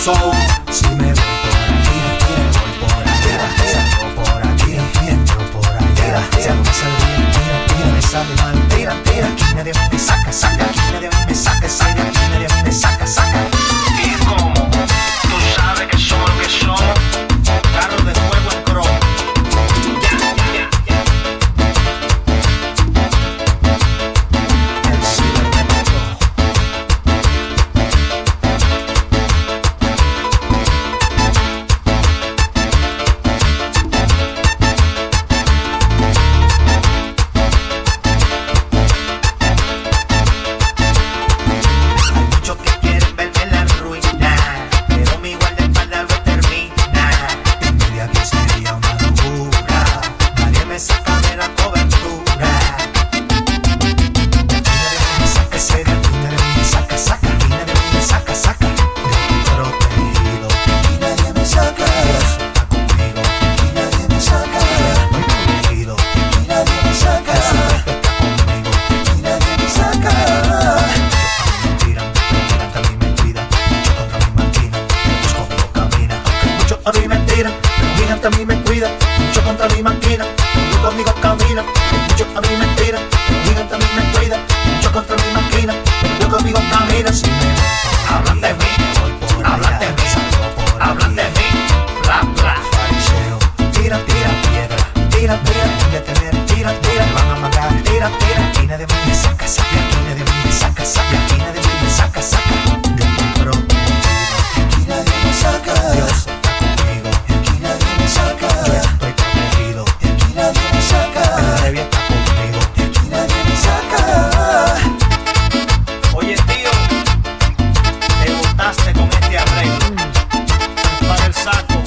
So, si me voy por aquí, salgo por aquí, entro por allá, si algo me sale bien, me sale mal, aquí nadie me saca, aquí nadie me saca, aquí nadie me saca. ¿Y cómo? Tú sabes que somos lo que somos, carros de fuego en cromo. El cibernético. Hay muchos que quieren verme la ruina, pero mi guardaespaldas lo termina. Envidia que sería una locura, nadie me saca de la cobertura. Aquí nadie me saca, serio, aquí nadie me saca, aquí nadie me saca. Yo estoy protegido, aquí nadie me saca. Dios está conmigo, aquí nadie me saca. Estoy protegido, aquí nadie me saca. Jesucristo está conmigo, aquí nadie me saca. Muchos a mí me tiran, muchos contra mí me tiran. Muchos conmigo caminan, muchos a mí me tiran. Muchos a mí me cuidan, muchos contra mí maquinan. Muchos conmigo caminan. Si me Hablan de mí, hablan de mí, hablan de mí, bla bla. fariseo, tira piedra, tira, me van a matar, tira, aquí nadie me saca, aquí nadie me saca, aquí nadie me saca. Yo estoy protegido, aquí nadie me saca. Dios está conmigo, aquí nadie me saca. Yo estoy protegido, aquí nadie me saca. El rey está conmigo, aquí nadie me saca. Oye tío, te botaste con este arreglo. Para el saco.